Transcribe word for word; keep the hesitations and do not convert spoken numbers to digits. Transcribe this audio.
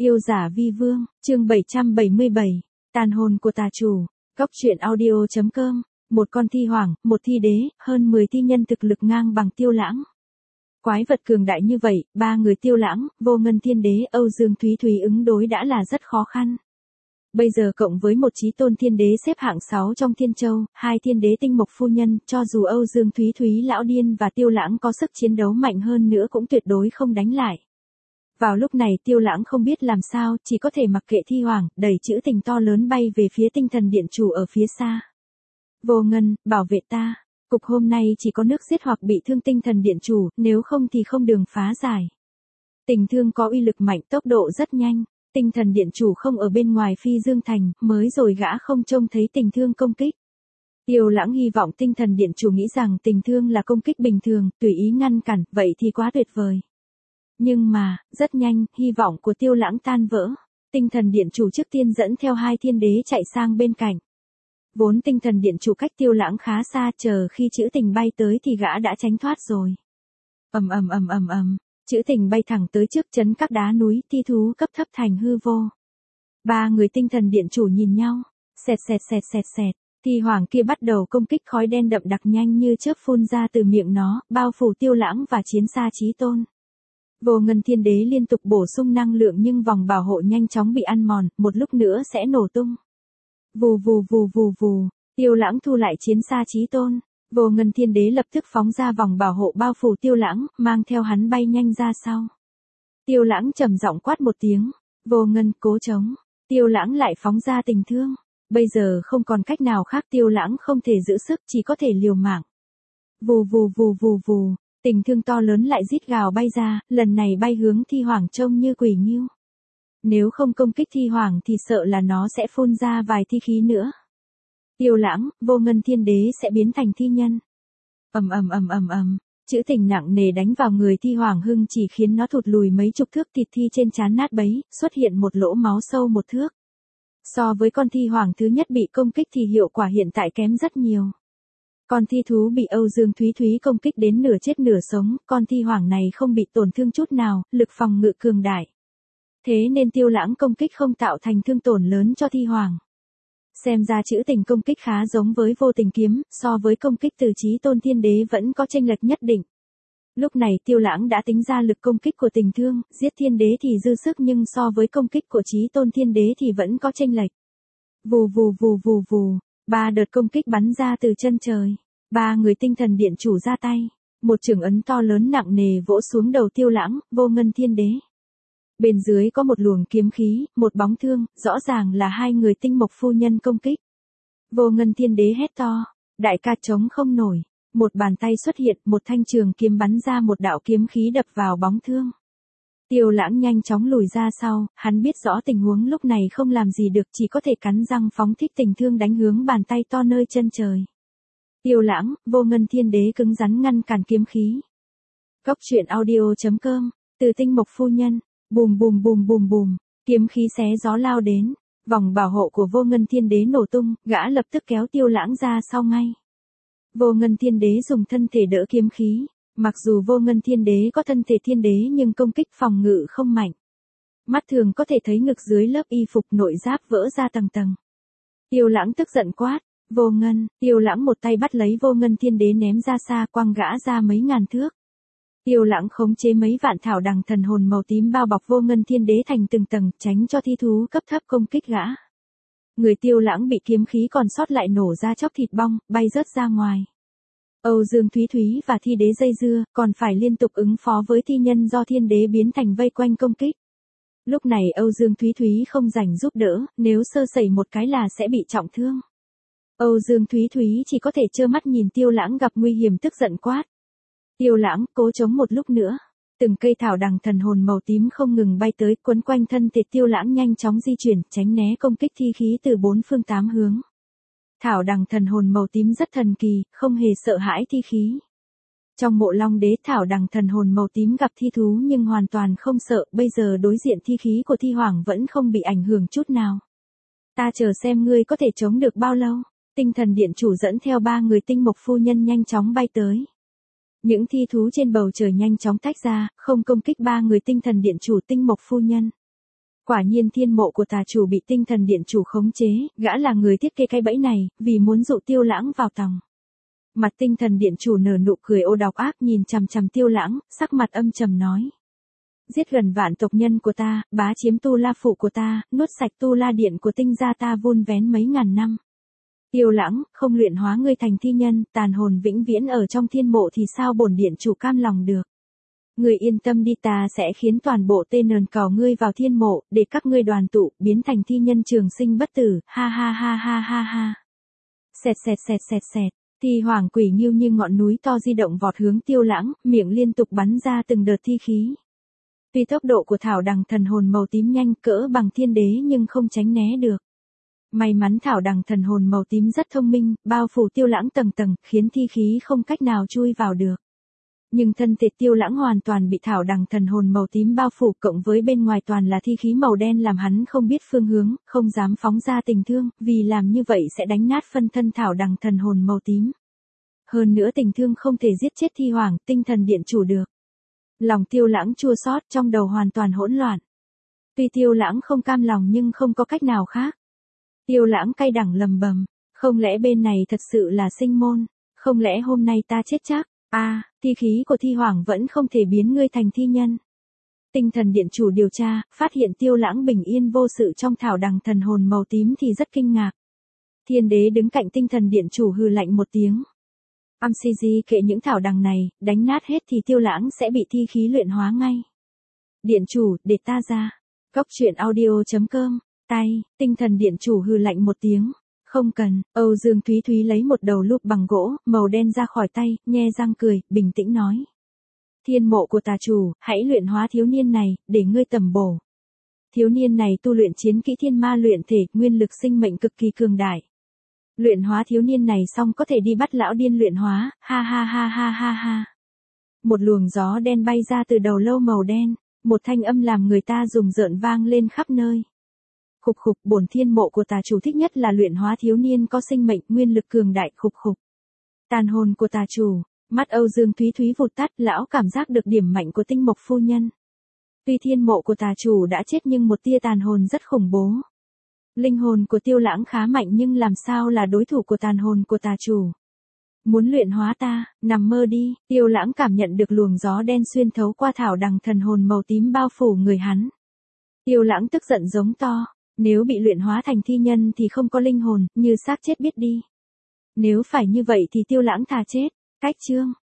Yêu giả vi vương, chương bảy trăm bảy mươi bảy, tàn hồn của tà chủ, góc truyện audio.com, một con thi hoàng, một thi đế, hơn mười thi nhân thực lực ngang bằng Tiêu Lãng. Quái vật cường đại như vậy, ba người Tiêu Lãng, Vô Ngân Thiên Đế, Âu Dương Thúy Thúy ứng đối đã là rất khó khăn. Bây giờ cộng với một Chí Tôn Thiên Đế xếp hạng sáu trong Thiên Châu, hai Thiên Đế Tinh Mộc Phu Nhân, cho dù Âu Dương Thúy Thúy lão điên và Tiêu Lãng có sức chiến đấu mạnh hơn nữa cũng tuyệt đối không đánh lại. Vào lúc này Tiêu Lãng không biết làm sao, chỉ có thể mặc kệ thi hoàng, đẩy chữ tình to lớn bay về phía tinh thần điện chủ ở phía xa. Vô Ngân, bảo vệ ta. Cục hôm nay chỉ có nước giết hoặc bị thương tinh thần điện chủ, nếu không thì không đường phá giải. Tình thương có uy lực mạnh, tốc độ rất nhanh. Tinh thần điện chủ không ở bên ngoài Phi Dương Thành, mới rồi gã không trông thấy tình thương công kích. Tiêu Lãng hy vọng tinh thần điện chủ nghĩ rằng tình thương là công kích bình thường, tùy ý ngăn cản, vậy thì quá tuyệt vời. Nhưng mà, rất nhanh, hy vọng của Tiêu Lãng tan vỡ. Tinh thần điện chủ trước tiên dẫn theo hai thiên đế chạy sang bên cạnh. Vốn tinh thần điện chủ cách Tiêu Lãng khá xa, chờ khi chữ tình bay tới thì gã đã tránh thoát rồi. Ầm ầm ầm ầm ầm, chữ tình bay thẳng tới trước chấn các đá núi, thi thú cấp thấp thành hư vô. Ba người tinh thần điện chủ nhìn nhau, xẹt xẹt xẹt xẹt xẹt, thi hoàng kia bắt đầu công kích, khói đen đậm đặc nhanh như chớp phun ra từ miệng nó, bao phủ Tiêu Lãng và chiến xa Chí Tôn. Vô Ngân Thiên Đế liên tục bổ sung năng lượng nhưng vòng bảo hộ nhanh chóng bị ăn mòn, một lúc nữa sẽ nổ tung. Vù vù vù vù vù, Tiêu Lãng thu lại chiến xa Chí Tôn. Vô Ngân Thiên Đế lập tức phóng ra vòng bảo hộ bao phủ Tiêu Lãng, mang theo hắn bay nhanh ra sau. Tiêu Lãng trầm giọng quát một tiếng, Vô Ngân cố chống. Tiêu Lãng lại phóng ra tình thương. Bây giờ không còn cách nào khác, Tiêu Lãng không thể giữ sức, chỉ có thể liều mạng. Vù vù vù vù vù, tình thương to lớn lại rít gào bay ra, lần này bay hướng thi hoàng trông như quỷ nghiêu. Nếu không công kích thi hoàng thì sợ là nó sẽ phun ra vài thi khí nữa. Tiêu Lãng, Vô Ngân Thiên Đế sẽ biến thành thi nhân. Ầm ầm ầm ầm ầm, chữ tình nặng nề đánh vào người thi hoàng hưng chỉ khiến nó thụt lùi mấy chục thước, thịt thi trên trán nát bấy, xuất hiện một lỗ máu sâu một thước. So với con thi hoàng thứ nhất bị công kích thì hiệu quả hiện tại kém rất nhiều. Con thi thú bị Âu Dương Thúy Thúy công kích đến nửa chết nửa sống, con thi hoàng này không bị tổn thương chút nào, lực phòng ngự cường đại. Thế nên Tiêu Lãng công kích không tạo thành thương tổn lớn cho thi hoàng. Xem ra chữ tình công kích khá giống với Vô Tình kiếm, so với công kích từ Chí Tôn Thiên Đế vẫn có chênh lệch nhất định. Lúc này Tiêu Lãng đã tính ra lực công kích của tình thương, giết thiên đế thì dư sức nhưng so với công kích của Chí Tôn Thiên Đế thì vẫn có chênh lệch. Vù vù vù vù vù, ba đợt công kích bắn ra từ chân trời. Ba người tinh thần điện chủ ra tay, một chưởng ấn to lớn nặng nề vỗ xuống đầu Tiêu Lãng, Vô Ngân Thiên Đế. Bên dưới có một luồng kiếm khí, một bóng thương, rõ ràng là hai người Tinh Mộc Phu Nhân công kích. Vô Ngân Thiên Đế hét to, đại ca chống không nổi. Một bàn tay xuất hiện, một thanh trường kiếm bắn ra một đạo kiếm khí đập vào bóng thương. Tiêu Lãng nhanh chóng lùi ra sau, hắn biết rõ tình huống lúc này không làm gì được, chỉ có thể cắn răng phóng thích tình thương đánh hướng bàn tay to nơi chân trời. Tiêu Lãng, Vô Ngân Thiên Đế cứng rắn ngăn cản kiếm khí. Góc truyện audio.com, từ Tinh Mộc Phu Nhân, bùm bùm bùm bùm bùm, kiếm khí xé gió lao đến, vòng bảo hộ của Vô Ngân Thiên Đế nổ tung, gã lập tức kéo Tiêu Lãng ra sau ngay. Vô Ngân Thiên Đế dùng thân thể đỡ kiếm khí, mặc dù Vô Ngân Thiên Đế có thân thể thiên đế nhưng công kích phòng ngự không mạnh. Mắt thường có thể thấy ngực dưới lớp y phục nội giáp vỡ ra tầng tầng. Tiêu Lãng tức giận quát, Vô Ngân, Tiêu Lãng một tay bắt lấy Vô Ngân Thiên Đế ném ra xa, quăng gã ra mấy ngàn thước. Tiêu Lãng khống chế mấy vạn thảo đằng thần hồn màu tím bao bọc Vô Ngân Thiên Đế thành từng tầng, tránh cho thi thú cấp thấp công kích gã. Người Tiêu Lãng bị kiếm khí còn sót lại nổ ra chóc thịt bong, bay rớt ra ngoài. Âu Dương Thúy Thúy và thi đế dây dưa, còn phải liên tục ứng phó với thi nhân do thiên đế biến thành vây quanh công kích. Lúc này Âu Dương Thúy Thúy không rảnh giúp đỡ, nếu sơ sẩy một cái là sẽ bị trọng thương. Âu Dương Thúy Thúy chỉ có thể trơ mắt nhìn Tiêu Lãng gặp nguy hiểm tức giận quát. Tiêu Lãng, cố chống một lúc nữa. Từng cây thảo đằng thần hồn màu tím không ngừng bay tới, quấn quanh thân thể Tiêu Lãng nhanh chóng di chuyển, tránh né công kích thi khí từ bốn phương tám hướng. Thảo đằng thần hồn màu tím rất thần kỳ, không hề sợ hãi thi khí. Trong Mộ Long Đế thảo đằng thần hồn màu tím gặp thi thú nhưng hoàn toàn không sợ, bây giờ đối diện thi khí của thi hoàng vẫn không bị ảnh hưởng chút nào. Ta chờ xem ngươi có thể chống được bao lâu. Tinh thần điện chủ dẫn theo ba người Tinh Mộc Phu Nhân nhanh chóng bay tới. Những thi thú trên bầu trời nhanh chóng tách ra, không công kích ba người tinh thần điện chủ Tinh Mộc Phu Nhân. Quả nhiên thiên mộ của tà chủ bị tinh thần điện chủ khống chế, gã là người thiết kế cái bẫy này, vì muốn dụ Tiêu Lãng vào tòng. Mặt tinh thần điện chủ nở nụ cười ô độc ác nhìn chằm chằm Tiêu Lãng, sắc mặt âm trầm nói. Giết gần vạn tộc nhân của ta, bá chiếm tu la phủ của ta, nuốt sạch tu la điện của tinh gia ta vun vén mấy ngàn năm. Tiêu Lãng, không luyện hóa ngươi thành thi nhân, tàn hồn vĩnh viễn ở trong thiên mộ thì sao bổn điện chủ cam lòng được. Ngươi yên tâm đi, ta sẽ khiến toàn bộ tên nờn cào ngươi vào thiên mộ, để các ngươi đoàn tụ, biến thành thi nhân trường sinh bất tử, ha ha ha ha ha ha. Xẹt xẹt xẹt xẹt xẹt, thi hoàng quỷ nghiêu như ngọn núi to di động vọt hướng Tiêu Lãng, miệng liên tục bắn ra từng đợt thi khí. Tuy tốc độ của thảo đằng thần hồn màu tím nhanh cỡ bằng thiên đế nhưng không tránh né được. May mắn thảo đằng thần hồn màu tím rất thông minh, bao phủ Tiêu Lãng tầng tầng, khiến thi khí không cách nào chui vào được. Nhưng thân thể Tiêu Lãng hoàn toàn bị thảo đằng thần hồn màu tím bao phủ, cộng với bên ngoài toàn là thi khí màu đen làm hắn không biết phương hướng, không dám phóng ra tình thương, vì làm như vậy sẽ đánh nát phân thân thảo đằng thần hồn màu tím. Hơn nữa tình thương không thể giết chết thi hoàng, tinh thần điện chủ được. Lòng Tiêu Lãng chua xót, trong đầu hoàn toàn hỗn loạn. Tuy Tiêu Lãng không cam lòng nhưng không có cách nào khác. Tiêu Lãng cay đắng lầm bầm, không lẽ bên này thật sự là sinh môn, không lẽ hôm nay ta chết chắc, a à, thi khí của thi hoàng vẫn không thể biến ngươi thành thi nhân. Tinh thần điện chủ điều tra, phát hiện Tiêu Lãng bình yên vô sự trong thảo đằng thần hồn màu tím thì rất kinh ngạc. Thiên đế đứng cạnh tinh thần điện chủ hừ lạnh một tiếng. Am xê giê kệ những thảo đằng này, đánh nát hết thì Tiêu Lãng sẽ bị thi khí luyện hóa ngay. Điện chủ, để ta ra. Góc truyện audio chấm com, tay, tinh thần điện chủ hừ lạnh một tiếng. Không cần, Âu Dương Thúy Thúy lấy một đầu lúp bằng gỗ, màu đen ra khỏi tay, nhe răng cười, bình tĩnh nói. Thiên mộ của tà chủ, hãy luyện hóa thiếu niên này, để ngươi tầm bổ. Thiếu niên này tu luyện chiến kỹ thiên ma luyện thể, nguyên lực sinh mệnh cực kỳ cường đại. Luyện hóa thiếu niên này xong có thể đi bắt lão điên luyện hóa, ha ha ha ha ha ha. Một luồng gió đen bay ra từ đầu lâu màu đen, một thanh âm làm người ta rùng rợn vang lên khắp nơi. Khục khục, bổn thiên mộ của tà chủ thích nhất là luyện hóa thiếu niên có sinh mệnh, nguyên lực cường đại, khục khục. Tàn hồn của tà chủ, mắt Âu Dương Thúy Thúy vụt tắt, lão cảm giác được điểm mạnh của Tinh Mộc phu nhân. Tuy thiên mộ của tà chủ đã chết nhưng một tia tàn hồn rất khủng bố. Linh hồn của Tiêu Lãng khá mạnh nhưng làm sao là đối thủ của tàn hồn của tà chủ. Muốn luyện hóa ta, nằm mơ đi, Tiêu Lãng cảm nhận được luồng gió đen xuyên thấu qua thảo đằng thần hồn màu tím bao phủ người hắn. Tiêu Lãng tức giận giống to, nếu bị luyện hóa thành thi nhân thì không có linh hồn, như xác chết biết đi. Nếu phải như vậy thì Tiêu Lãng thà chết, cách chương.